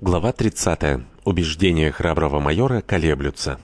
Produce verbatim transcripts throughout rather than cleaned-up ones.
Глава тридцатая. Убеждения храброго майора колеблются.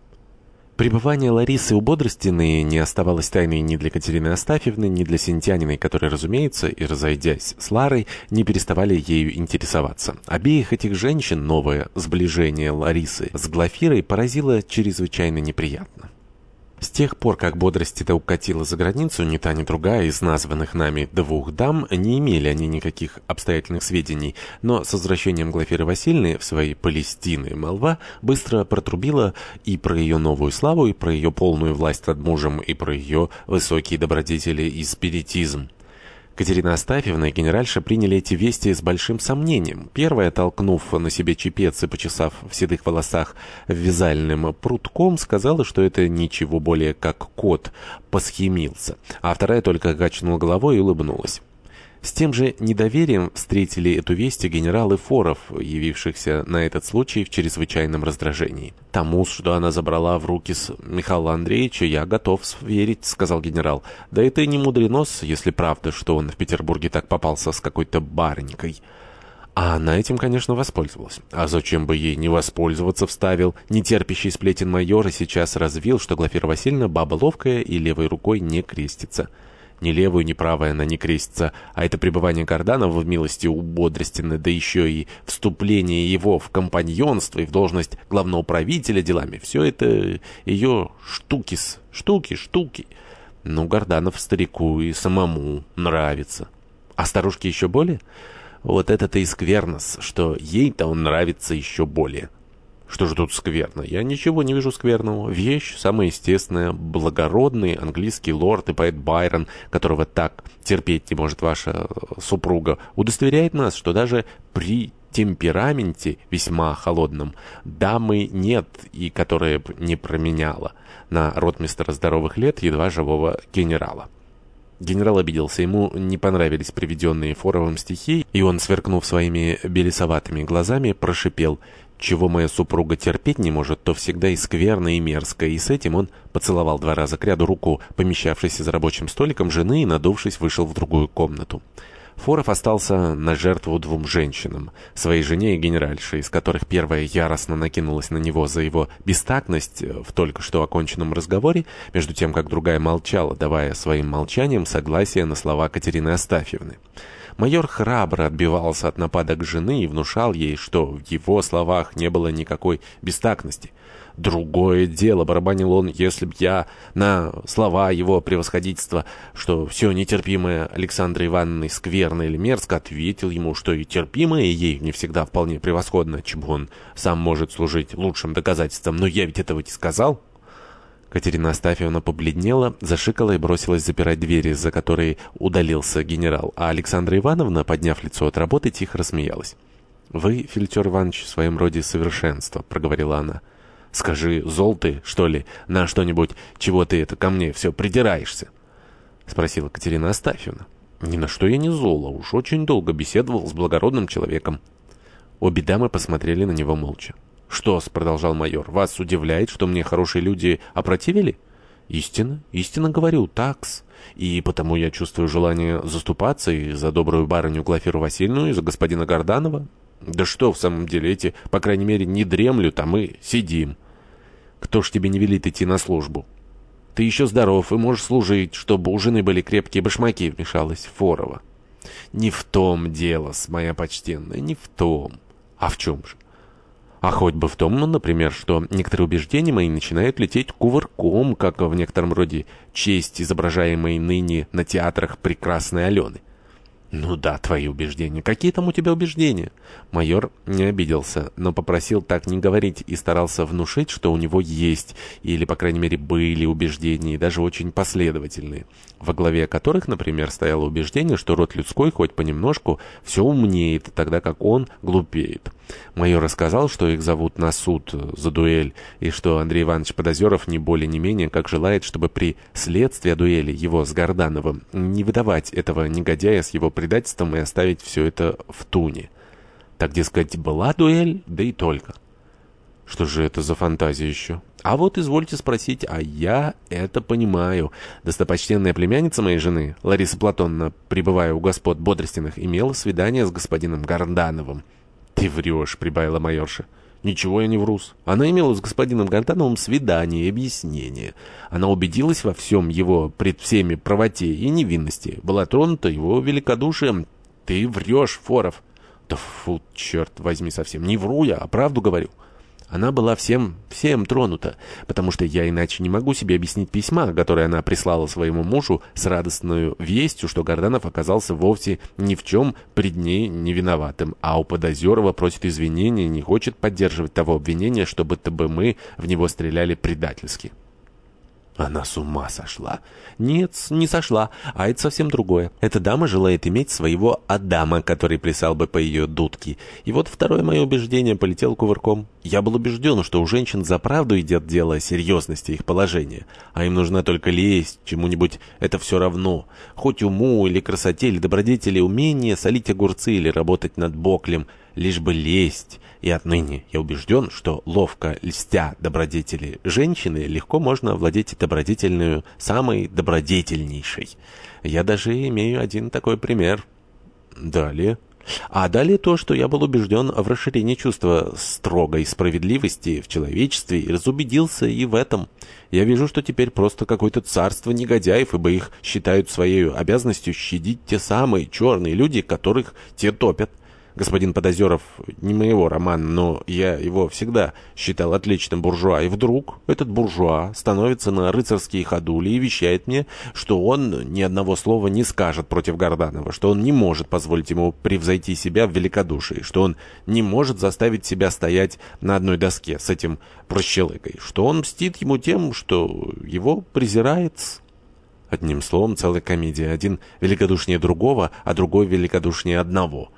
Пребывание Ларисы у Бодростиной не оставалось тайной ни для Катерины Астафьевны, ни для Синтяниной, которые, разумеется, и разойдясь с Ларой, не переставали ею интересоваться. Обеих этих женщин новое сближение Ларисы с Глафирой поразило чрезвычайно неприятно. С тех пор, как Бодростина укатила за границу, ни та, ни другая из названных нами двух дам не имели они никаких обстоятельных сведений, но с возвращением Глафиры Васильевны в свои Палестины молва быстро протрубила и про ее новую славу, и про ее полную власть над мужем, и про ее высокие добродетели и спиритизм. Катерина Астафьевна и генеральша приняли эти вести с большим сомнением. Первая, толкнув на себе чепец и почесав в седых волосах вязальным прутком, сказала, что это ничего более как кот посхимился, а вторая только качнула головой и улыбнулась. С тем же недоверием встретили эту весть генерал и Форов, явившихся на этот случай в чрезвычайном раздражении. «Тому, что она забрала в руки с Михаила Андреевича, я готов верить», — сказал генерал. «Да это и не мудрено-с, если правда, что он в Петербурге так попался с какой-то барынькой». А она этим, конечно, воспользовалась. А зачем бы ей не воспользоваться, вставил нетерпящий сплетен майор и сейчас развил, что Глафира Васильевна баба ловкая и левой рукой не крестится. Ни левую, ни правой она не крестится, а это пребывание Горданова в милости у Бодростины, да еще и вступление его в компаньонство и в должность главного правителя делами, все это ее штуки-с, штуки, штуки. Ну, Горданов старику и самому нравится. А старушке еще более? Вот это-то и скверно-с, что ей-то он нравится еще более. Что же тут скверно? Я ничего не вижу скверного. Вещь самая естественная. Благородный английский лорд и поэт Байрон, которого так терпеть не может ваша супруга, удостоверяет нас, что даже при темпераменте весьма холодном дамы нет, и которая б не променяла на ротмистра здоровых лет едва живого генерала. Генерал обиделся, ему не понравились приведенные Форовым стихи, и он, сверкнув своими белесоватыми глазами, прошипел: «Чего моя супруга терпеть не может, то всегда и скверно, и мерзко». И с этим он поцеловал два раза кряду руку, помещавшейся за рабочим столиком жены, и, надувшись, вышел в другую комнату. Форов остался на жертву двум женщинам, своей жене и генеральше, из которых первая яростно накинулась на него за его бестактность в только что оконченном разговоре, между тем, как другая молчала, давая своим молчанием согласие на слова Катерины Астафьевны. Майор храбро отбивался от нападок жены и внушал ей, что в его словах не было никакой бестактности. «Другое дело», — барабанил он, — «если б я на слова его превосходительства, что все нетерпимое Александрой Ивановной скверно или мерзко, ответил ему, что и терпимое ей не всегда вполне превосходно, чему он сам может служить лучшим доказательством. Но я ведь этого не сказал». Катерина Астафьевна побледнела, зашикала и бросилась запирать двери, за которой удалился генерал, а Александра Ивановна, подняв лицо от работы, тихо рассмеялась. «Вы, Филитер Иванович, в своем роде совершенство», — проговорила она. «Скажи, зол ты, что ли, на что-нибудь, чего ты это ко мне все придираешься?» — спросила Катерина Астафьевна. «Ни на что я не зола, уж очень долго беседовал с благородным человеком». Обе дамы посмотрели на него молча. «Что-с», — продолжал майор, — «вас удивляет, что мне хорошие люди опротивили?» «Истинно, истинно говорю, такс. И потому я чувствую желание заступаться и за добрую барыню Глафиру Васильевну, и за господина Горданова. Да что в самом деле, эти, по крайней мере, не дремлют, а мы сидим. Кто ж тебе не велит идти на службу? Ты еще здоров и можешь служить, чтобы у жены были крепкие башмаки», — вмешалась Форова. «Не в том дело-с, моя почтенная, не в том. А в чем же?» «А хоть бы в том, ну, например, что некоторые убеждения мои начинают лететь кувырком, как в некотором роде честь, изображаемой ныне на театрах прекрасной Алены». «Ну да, твои убеждения. Какие там у тебя убеждения?» Майор не обиделся, но попросил так не говорить и старался внушить, что у него есть, или, по крайней мере, были убеждения, и даже очень последовательные, во главе которых, например, стояло убеждение, что род людской хоть понемножку все умнеет, тогда как он глупеет. Майор рассказал, что их зовут на суд за дуэль, и что Андрей Иванович Подозеров не более не менее как желает, чтобы при следствии о дуэли его с Гордановым не выдавать этого негодяя с его предательством и оставить все это в туне. Так, дескать, была дуэль, да и только. Что же это за фантазия еще? А вот извольте спросить, а я это понимаю. Достопочтенная племянница моей жены, Лариса Платоновна, пребывая у господ Бодростиных, имела свидание с господином Гордановым. «Ты врешь», — прибавила майорша. «Ничего я не врус. Она имела с господином Гартановым свидание и объяснение. Она убедилась во всем его пред всеми правоте и невинности. Была тронута его великодушием. Ты врешь, Форов». «Да фу, черт возьми, совсем не вру я, а правду говорю». Она была всем, всем тронута, потому что я иначе не могу себе объяснить письма, которое она прислала своему мужу с радостной вестью, что Горданов оказался вовсе ни в чем пред ней не виноватым, а у Подозерова просит извинения и не хочет поддерживать того обвинения, чтобы то бы мы в него стреляли предательски. Она с ума сошла. Нет, не сошла, а это совсем другое. Эта дама желает иметь своего Адама, который плясал бы по ее дудке. И вот второе мое убеждение полетело кувырком. Я был убежден, что у женщин за правду идет дело о серьезности их положения, а им нужна только лесть чему-нибудь, это все равно. Хоть уму или красоте, или добродетели, умение солить огурцы или работать над боклем, лишь бы лесть. И отныне я убежден, что ловко льстя добродетели женщины, легко можно овладеть добродетельную, самой добродетельнейшей. Я даже имею один такой пример. Далее. А далее то, что я был убежден в расширении чувства строгой справедливости в человечестве и разубедился и в этом. Я вижу, что теперь просто какое-то царство негодяев, ибо их считают своей обязанностью щадить те самые черные люди, которых те топят. Господин Подозеров не моего романа, но я его всегда считал отличным буржуа. И вдруг этот буржуа становится на рыцарские ходули и вещает мне, что он ни одного слова не скажет против Горданова, что он не может позволить ему превзойти себя в великодушии, что он не может заставить себя стоять на одной доске с этим прощелыгой, что он мстит ему тем, что его презирает. Одним словом, целая комедия. Один великодушнее другого, а другой великодушнее одного.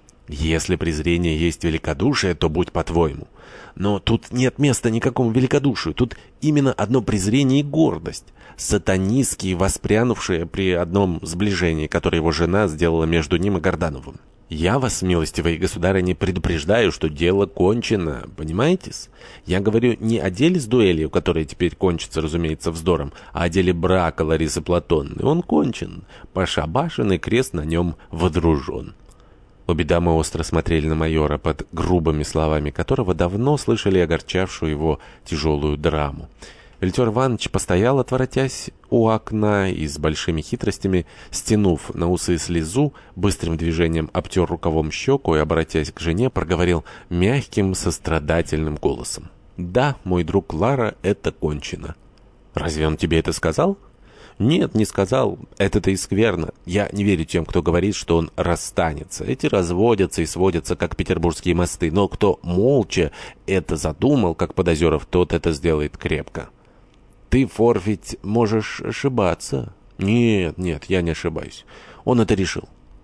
Если презрение есть великодушие, то будь по-твоему. Но тут нет места никакому великодушию. Тут именно одно презрение и гордость. Сатанистские, воспрянувшие при одном сближении, которое его жена сделала между ним и Гордановым. Я вас, милостивые государыни, предупреждаю, что дело кончено, понимаете-с? Я говорю не о деле с дуэлью, которая теперь кончится, разумеется, вздором, а о деле брака Ларисы Платоновны. Он кончен. Пошабашенный крест на нем водружен. Обе дамы остро смотрели на майора, под грубыми словами которого давно слышали огорчавшую его тяжелую драму. Вильтер Иванович постоял, отворотясь у окна и с большими хитростями, стянув на усы слезу, быстрым движением обтер рукавом щеку и, обратясь к жене, проговорил мягким, сострадательным голосом. «Да, мой друг Лара, это кончено». «Разве он тебе это сказал?» «Нет, не сказал. Это-то и скверно. Я не верю тем, кто говорит, что он расстанется. Эти разводятся и сводятся, как петербургские мосты. Но кто молча это задумал, как Подозеров, тот это сделает крепко». «Ты, Фор, ведь можешь ошибаться». «Нет, нет, я не ошибаюсь. Он это решил».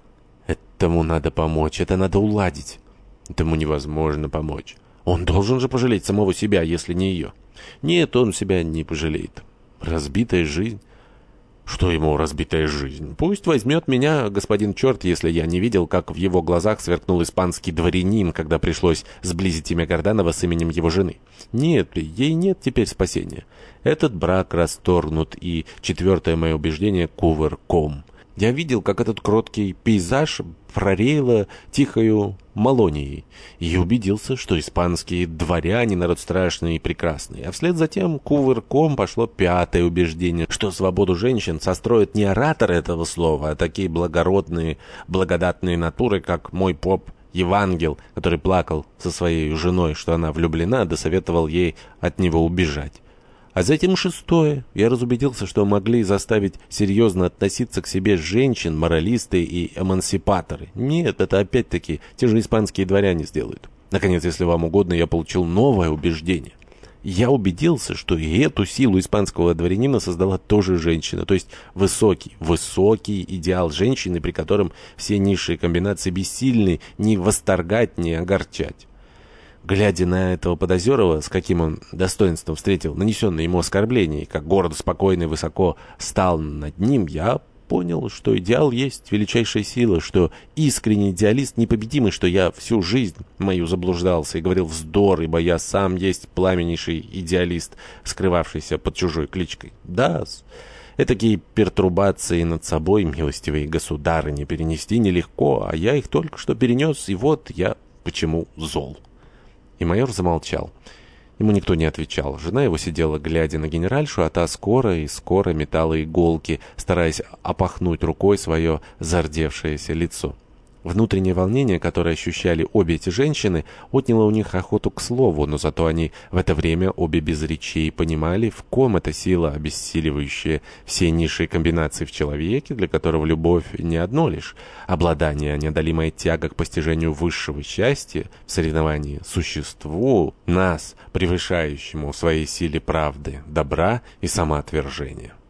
«Этому надо помочь, это надо уладить». «Этому невозможно помочь. Он должен же пожалеть самого себя, если не ее». «Нет, он себя не пожалеет. Разбитая жизнь». «Что ему разбитая жизнь? Пусть возьмет меня господин черт, если я не видел, как в его глазах сверкнул испанский дворянин, когда пришлось сблизить имя Горданова с именем его жены. Нет, ей нет теперь спасения. Этот брак расторгнут, и четвертое мое убеждение — кувырком. Я видел, как этот кроткий пейзаж прореяло тихою Малонией, и убедился, что испанские дворяне — народ страшный и прекрасный. А вслед за тем кувырком пошло пятое убеждение, что свободу женщин состроят не ораторы этого слова, а такие благородные, благодатные натуры, как мой поп Евангел, который плакал со своей женой, что она влюблена, да советовал ей от него убежать. А затем шестое. Я разубедился, что могли заставить серьезно относиться к себе женщин, моралисты и эмансипаторы. Нет, это опять-таки те же испанские дворяне сделают. Наконец, если вам угодно, я получил новое убеждение. Я убедился, что и эту силу испанского дворянина создала тоже женщина, то есть высокий, высокий идеал женщины, при котором все низшие комбинации бессильны ни восторгать, ни огорчать. Глядя на этого Подозерова, с каким он достоинством встретил нанесенное ему оскорбление, и как гордо, спокойно и высоко стал над ним, я понял, что идеал есть величайшая сила, что искренний идеалист непобедимый, что я всю жизнь мою заблуждался и говорил вздор, ибо я сам есть пламеннейший идеалист, скрывавшийся под чужой кличкой. Да, этакие пертурбации над собой, милостивые государыни, перенести нелегко, а я их только что перенес, и вот я почему зол?» И майор замолчал. Ему никто не отвечал. Жена его сидела, глядя на генеральшу, а та скоро и скоро метала иголки, стараясь опахнуть рукой свое зардевшееся лицо. Внутреннее волнение, которое ощущали обе эти женщины, отняло у них охоту к слову, но зато они в это время обе без речей понимали, в ком эта сила, обессиливающая все низшие комбинации в человеке, для которого любовь не одно лишь обладание, а неодолимая тяга к постижению высшего счастья в соревновании существу, нас, превышающему в своей силе правды, добра и самоотвержения.